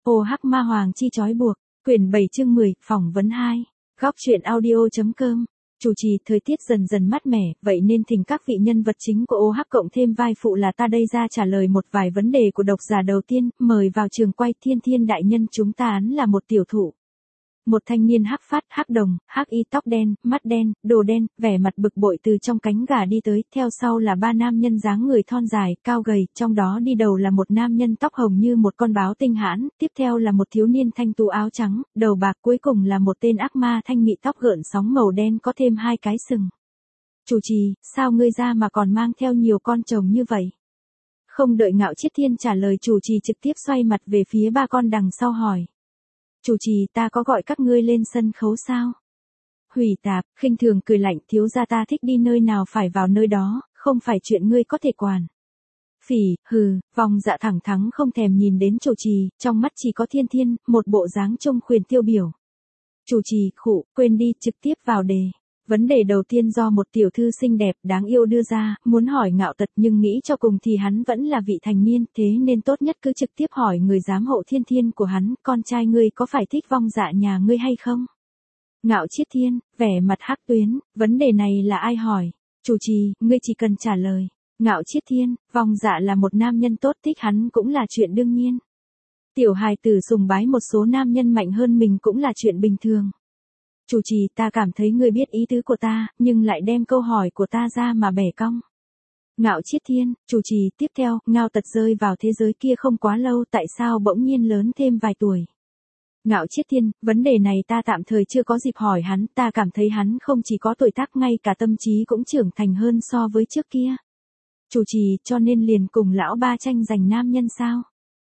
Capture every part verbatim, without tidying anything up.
Hồ Hắc Ma Hoàng chi trói buộc, quyển bảy chương mười, phỏng vấn hai, góc truyện audio.com. Chủ trì, thời tiết dần dần mát mẻ, vậy nên thỉnh các vị nhân vật chính của ô hát cộng thêm vai phụ là ta đây ra trả lời một vài vấn đề của độc giả. Đầu tiên, mời vào trường quay. Thiên Thiên đại nhân chúng ta án là một tiểu thụ. Một thanh niên hắc phát, hắc đồng, hắc y, tóc đen, mắt đen, đồ đen, vẻ mặt bực bội từ trong cánh gà đi tới, theo sau là ba nam nhân dáng người thon dài, cao gầy, trong đó đi đầu là một nam nhân tóc hồng như một con báo tinh hãn, tiếp theo là một thiếu niên thanh tú áo trắng, đầu bạc, cuối cùng là một tên ác ma thanh mị tóc gợn sóng màu đen có thêm hai cái sừng. Chủ trì, sao ngươi ra mà còn mang theo nhiều con chồng như vậy? Không đợi Ngạo Chiết Thiên trả lời, chủ trì trực tiếp xoay mặt về phía ba con đằng sau hỏi. Chủ trì, ta có gọi các ngươi lên sân khấu sao? Hủy Tạp, khinh thường cười lạnh, thiếu gia ta thích đi nơi nào phải vào nơi đó, không phải chuyện ngươi có thể quản. Phỉ, hừ, Vong Dạ thẳng thắn không thèm nhìn đến chủ trì, trong mắt chỉ có Thiên Thiên, một bộ dáng trông khuyển tiêu biểu. Chủ trì, khụ, quên đi, trực tiếp vào đề. Vấn đề đầu tiên do một tiểu thư xinh đẹp đáng yêu đưa ra, muốn hỏi Ngạo Tật nhưng nghĩ cho cùng thì hắn vẫn là vị thành niên, thế nên tốt nhất cứ trực tiếp hỏi người giám hộ Thiên Thiên của hắn, con trai ngươi có phải thích Vong Dạ nhà ngươi hay không? Ngạo Chiết Thiên, vẻ mặt hắc tuyến, vấn đề này là ai hỏi? Chủ trì, ngươi chỉ cần trả lời. Ngạo Chiết Thiên, Vong Dạ là một nam nhân tốt, thích hắn cũng là chuyện đương nhiên. Tiểu hài tử sùng bái một số nam nhân mạnh hơn mình cũng là chuyện bình thường. Chủ trì, ta cảm thấy ngươi biết ý tứ của ta, nhưng lại đem câu hỏi của ta ra mà bẻ cong. Ngạo Chiết Thiên, chủ trì, tiếp theo, Ngao Tật rơi vào thế giới kia không quá lâu, tại sao bỗng nhiên lớn thêm vài tuổi? Ngạo Chiết Thiên, vấn đề này ta tạm thời chưa có dịp hỏi hắn, ta cảm thấy hắn không chỉ có tuổi tác ngay cả tâm trí cũng trưởng thành hơn so với trước kia. Chủ trì, cho nên liền cùng lão ba tranh giành nam nhân sao?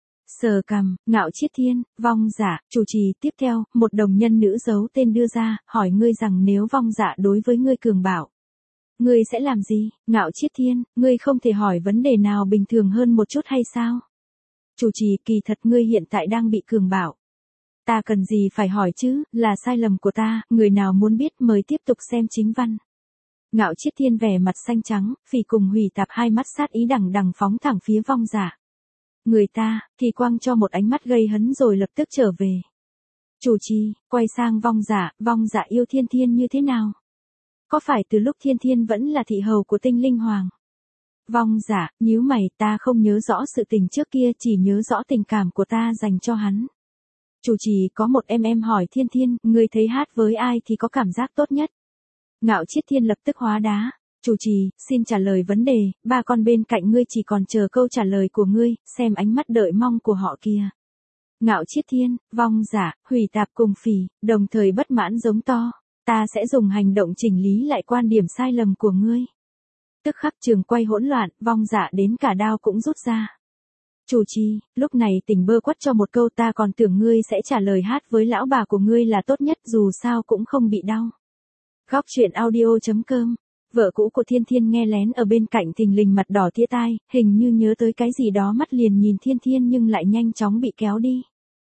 Sờ cằm, Ngạo Chiết Thiên, Vong Dạ, chủ trì, tiếp theo, một đồng nhân nữ giấu tên đưa ra, hỏi ngươi rằng nếu Vong Dạ đối với ngươi cường bạo, ngươi sẽ làm gì? Ngạo Chiết Thiên, ngươi không thể hỏi vấn đề nào bình thường hơn một chút hay sao? Chủ trì, kỳ thật ngươi hiện tại đang bị cường bạo. Ta cần gì phải hỏi chứ, là sai lầm của ta, người nào muốn biết mời tiếp tục xem chính văn. Ngạo Chiết Thiên vẻ mặt xanh trắng, Phỉ cùng Hủy Tạp hai mắt sát ý đằng đằng phóng thẳng phía Vong Dạ. Người ta, thì quăng cho một ánh mắt gây hấn rồi lập tức trở về. Chủ trì, quay sang Vong Dạ, Vong Dạ yêu Thiên Thiên như thế nào? Có phải từ lúc Thiên Thiên vẫn là thị hầu của Tinh Linh Hoàng? Vong Dạ, nhíu mày, ta không nhớ rõ sự tình trước kia, chỉ nhớ rõ tình cảm của ta dành cho hắn. Chủ trì, có một em em hỏi Thiên Thiên, ngươi thấy hát với ai thì có cảm giác tốt nhất? Ngạo Chiết Thiên lập tức hóa đá. Chủ trì, xin trả lời vấn đề, ba con bên cạnh ngươi chỉ còn chờ câu trả lời của ngươi, xem ánh mắt đợi mong của họ kia. Ngạo Chiết Thiên, Vong Dạ, Hủy Tạp cùng Phỉ, đồng thời bất mãn giống to, ta sẽ dùng hành động chỉnh lý lại quan điểm sai lầm của ngươi. Tức khắc trường quay hỗn loạn, Vong Dạ đến cả đao cũng rút ra. Chủ trì, lúc này tỉnh bơ quất cho một câu, ta còn tưởng ngươi sẽ trả lời hát với lão bà của ngươi là tốt nhất, dù sao cũng không bị đau. Góc truyện audio.com. Vợ cũ của Thiên Thiên nghe lén ở bên cạnh thình lình mặt đỏ tía tai, hình như nhớ tới cái gì đó mắt liền nhìn Thiên Thiên nhưng lại nhanh chóng bị kéo đi.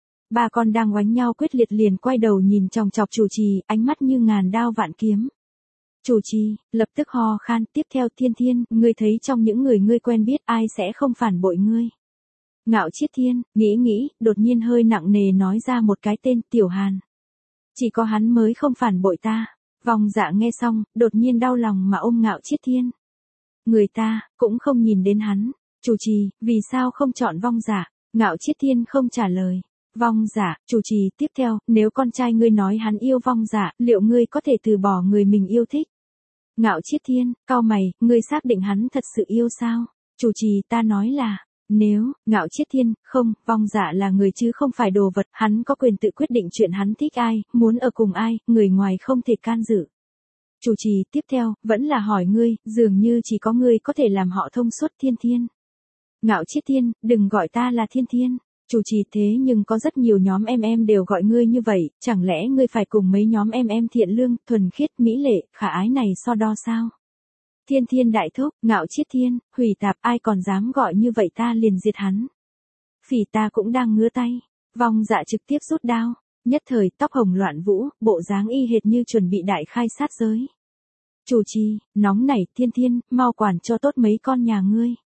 Ba con đang oánh nhau quyết liệt liền quay đầu nhìn chòng chọc chủ trì, ánh mắt như ngàn đao vạn kiếm. Chủ trì, lập tức ho khan, tiếp theo Thiên Thiên, ngươi thấy trong những người ngươi quen biết ai sẽ không phản bội ngươi? Ngạo Chiết Thiên, nghĩ nghĩ, đột nhiên hơi nặng nề nói ra một cái tên, Tiểu Hàn. Chỉ có hắn mới không phản bội ta. Vong Dạ nghe xong, đột nhiên đau lòng mà ôm Ngạo Chiết Thiên. Người ta, cũng không nhìn đến hắn. Chủ trì, vì sao không chọn Vong Dạ? Ngạo Chiết Thiên không trả lời. Vong Dạ, chủ trì, tiếp theo, nếu con trai ngươi nói hắn yêu Vong Dạ, liệu ngươi có thể từ bỏ người mình yêu thích? Ngạo Chiết Thiên, cau mày, ngươi xác định hắn thật sự yêu sao? Chủ trì, ta nói là, nếu, Ngạo Chiết Thiên, không, Vong Dạ là người chứ không phải đồ vật, hắn có quyền tự quyết định chuyện hắn thích ai, muốn ở cùng ai, người ngoài không thể can dự. Chủ trì, tiếp theo, vẫn là hỏi ngươi, dường như chỉ có ngươi có thể làm họ thông suốt. Thiên Thiên. Ngạo Chiết Thiên, đừng gọi ta là Thiên Thiên. Chủ trì, thế nhưng có rất nhiều nhóm em em đều gọi ngươi như vậy, chẳng lẽ ngươi phải cùng mấy nhóm em em thiện lương, thuần khiết, mỹ lệ, khả ái này so đo sao? Thiên Thiên đại thúc, Ngạo Chiết Thiên, Hủy Tạp, ai còn dám gọi như vậy ta liền diệt hắn. Phỉ, ta cũng đang ngứa tay. Vong Dạ trực tiếp rút đao, nhất thời tóc hồng loạn vũ, bộ dáng y hệt như chuẩn bị đại khai sát giới. Chủ trì, nóng nảy, Thiên Thiên, mau quản cho tốt mấy con nhà ngươi.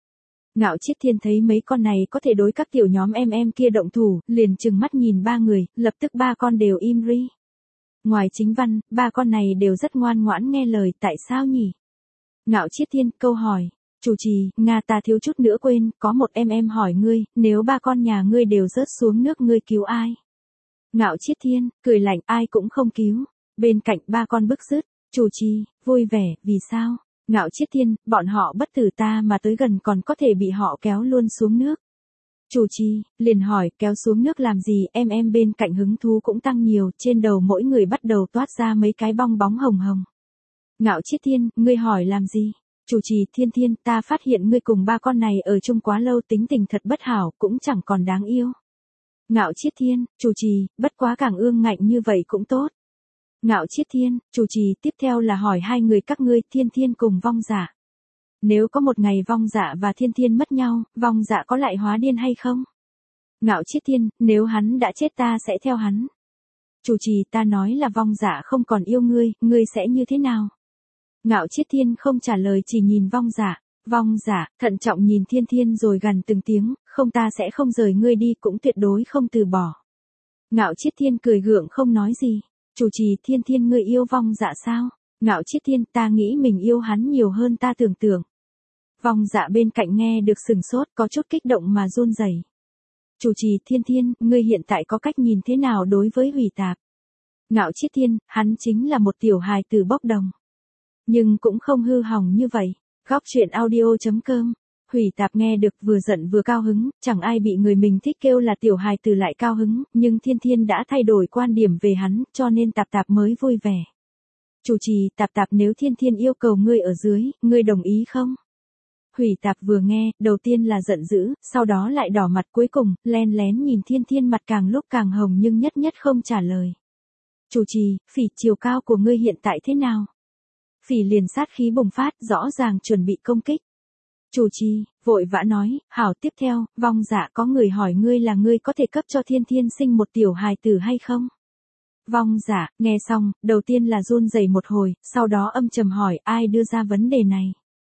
Ngạo Chiết Thiên thấy mấy con này có thể đối các tiểu nhóm em em kia động thủ, liền trừng mắt nhìn ba người, lập tức ba con đều im ri. Ngoài Chính Văn, ba con này đều rất ngoan ngoãn nghe lời, tại sao nhỉ? Ngạo Chiết Thiên, câu hỏi. Chủ trì, Nga ta thiếu chút nữa quên, có một em em hỏi ngươi, nếu ba con nhà ngươi đều rớt xuống nước ngươi cứu ai? Ngạo Chiết Thiên, cười lạnh, ai cũng không cứu. Bên cạnh ba con bức rứt, chủ trì, vui vẻ, vì sao? Ngạo Chiết Thiên, bọn họ bất tử ta mà tới gần còn có thể bị họ kéo luôn xuống nước. Chủ trì, liền hỏi, kéo xuống nước làm gì, em em bên cạnh hứng thú cũng tăng nhiều, trên đầu mỗi người bắt đầu toát ra mấy cái bong bóng hồng hồng. Ngạo Chiết Thiên, ngươi hỏi làm gì? Chủ trì, Thiên Thiên, ta phát hiện ngươi cùng ba con này ở chung quá lâu, tính tình thật bất hảo, cũng chẳng còn đáng yêu. Ngạo Chiết Thiên, chủ trì, bất quá càng ương ngạnh như vậy cũng tốt. Ngạo Chiết Thiên, chủ trì, tiếp theo là hỏi hai người các ngươi, Thiên Thiên cùng Vong Dạ. Nếu có một ngày Vong Dạ và Thiên Thiên mất nhau, Vong Dạ có lại hóa điên hay không? Ngạo Chiết Thiên, nếu hắn đã chết ta sẽ theo hắn. Chủ trì, ta nói là Vong Dạ không còn yêu ngươi, ngươi sẽ như thế nào? Ngạo Chiết Thiên không trả lời, chỉ nhìn Vong Dạ. Vong Dạ, thận trọng nhìn Thiên Thiên rồi gằn từng tiếng, không, ta sẽ không rời ngươi đi, cũng tuyệt đối không từ bỏ. Ngạo Chiết Thiên cười gượng không nói gì. Chủ trì, Thiên Thiên ngươi yêu Vong Dạ sao? Ngạo Chiết Thiên, ta nghĩ mình yêu hắn nhiều hơn ta tưởng tượng. Vong Dạ bên cạnh nghe được sừng sốt, có chút kích động mà run rẩy. Chủ trì, Thiên Thiên, ngươi hiện tại có cách nhìn thế nào đối với Hủy Tạp? Ngạo Chiết Thiên, hắn chính là một tiểu hài tử bốc đồng. Nhưng cũng không hư hỏng như vậy. Góc truyện audio chấm com. Hủy Tạp nghe được vừa giận vừa cao hứng, chẳng ai bị người mình thích kêu là tiểu hài tử lại cao hứng, nhưng Thiên Thiên đã thay đổi quan điểm về hắn, cho nên Tạp Tạp mới vui vẻ. Chủ trì, Tạp Tạp, nếu Thiên Thiên yêu cầu ngươi ở dưới, ngươi đồng ý không? Hủy Tạp vừa nghe, đầu tiên là giận dữ, sau đó lại đỏ mặt, cuối cùng, len lén nhìn Thiên Thiên, mặt càng lúc càng hồng nhưng nhất nhất không trả lời. Chủ trì, Phỉ, chiều cao của ngươi hiện tại thế nào? Phỉ liền sát khí bùng phát, rõ ràng chuẩn bị công kích. Chủ trì, vội vã nói, hảo, tiếp theo, Vong Dạ, có người hỏi ngươi là ngươi có thể cấp cho Thiên Thiên sinh một tiểu hài tử hay không? Vong Dạ, nghe xong, đầu tiên là run rẩy một hồi, sau đó âm trầm hỏi, ai đưa ra vấn đề này?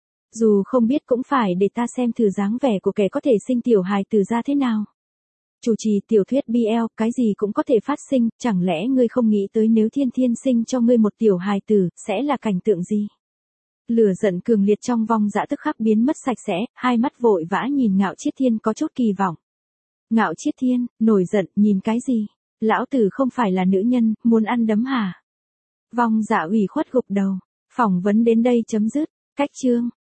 Dù không biết cũng phải để ta xem thử dáng vẻ của kẻ có thể sinh tiểu hài tử ra thế nào. Chủ trì, tiểu thuyết bê lờ, cái gì cũng có thể phát sinh, chẳng lẽ ngươi không nghĩ tới nếu Thiên Thiên sinh cho ngươi một tiểu hài tử, sẽ là cảnh tượng gì? Lửa giận cường liệt trong Vong Dạ tức khắc biến mất sạch sẽ, hai mắt vội vã nhìn Ngạo Chiết Thiên có chút kỳ vọng. Ngạo Chiết Thiên, nổi giận, nhìn cái gì? Lão tử không phải là nữ nhân, muốn ăn đấm hả? Vong Dạ ủy khuất gục đầu. Phỏng vấn đến đây chấm dứt. Cách chương.